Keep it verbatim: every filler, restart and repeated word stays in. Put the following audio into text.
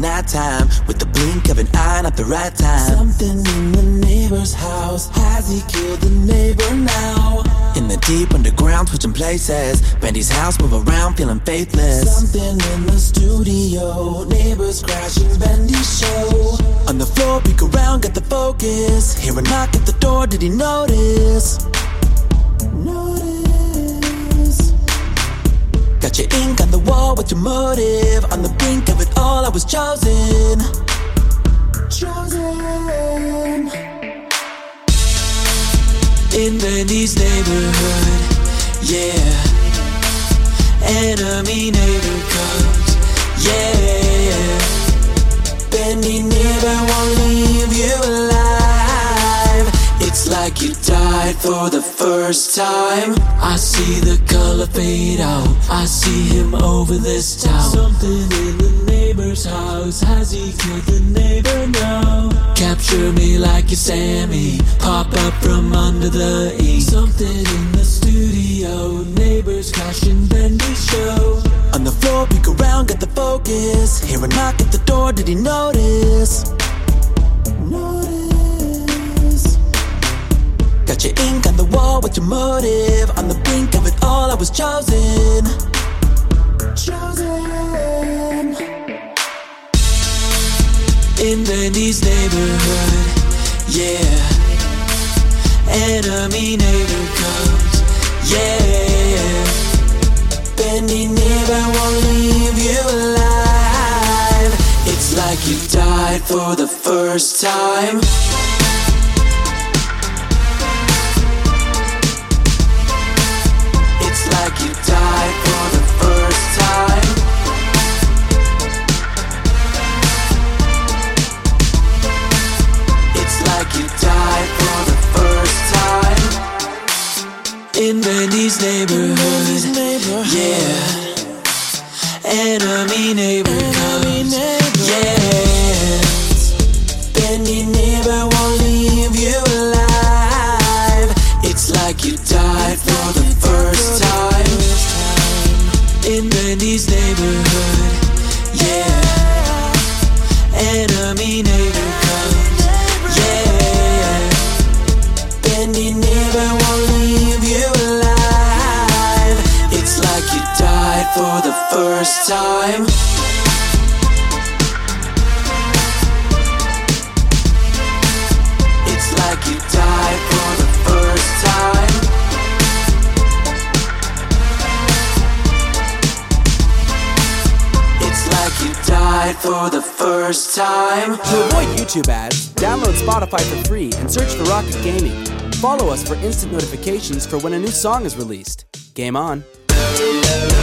nighttime with the blink of an eye and at the right time. Something in the neighbor's house. Has he killed the neighbor now? In the deep underground, switching places. Bendy's house, move around, feeling faithless. Something in the studio. Neighbors crashing Bendy's show. On the floor, peek around, get the focus. Hear a knock at the door, did he notice? Notice. Got your ink on the wall, what's your motive? On the brink of it all, I was chosen. Chosen. In Bendy's neighborhood, yeah. Enemy neighbor comes, yeah. Bendy neighbor won't leave you alive. It's like you died for the first time. I see the color fade out. I see him over this town. Something in the neighbor's house. Has he killed the neighbor now? Capture me like you're Sammy. Pop up from under the ink. Something in the studio. Neighbors crashing Bendy's show. On the floor, peek around, get the focus. Hear a knock at the door, did he notice? Notice. Got your ink on the wall, what's your motive? On the brink of it all, I was chosen. Chosen. In Bendy's neighborhood, yeah. Enemy neighbor comes, yeah. Bendy neighbor won't leave you alive. It's like you died for the first time. It's like you died for the first time. It's like you died for the first time. In Bendy's neighborhood, yeah. Enemy neighbor comes, yeah. Bendy neighbor won't leave you alive. It's like you died for the first time. In Bendy's neighborhood, yeah. Enemy neighbor comes, yeah. Bendy neighbor won't leave you alive. It's like you died for the first time. It's like you died for the first time. It's like you died for the first time. To avoid YouTube ads, download Spotify for free and search for Rocket Gaming. Follow us for instant notifications for when a new song is released. Game on.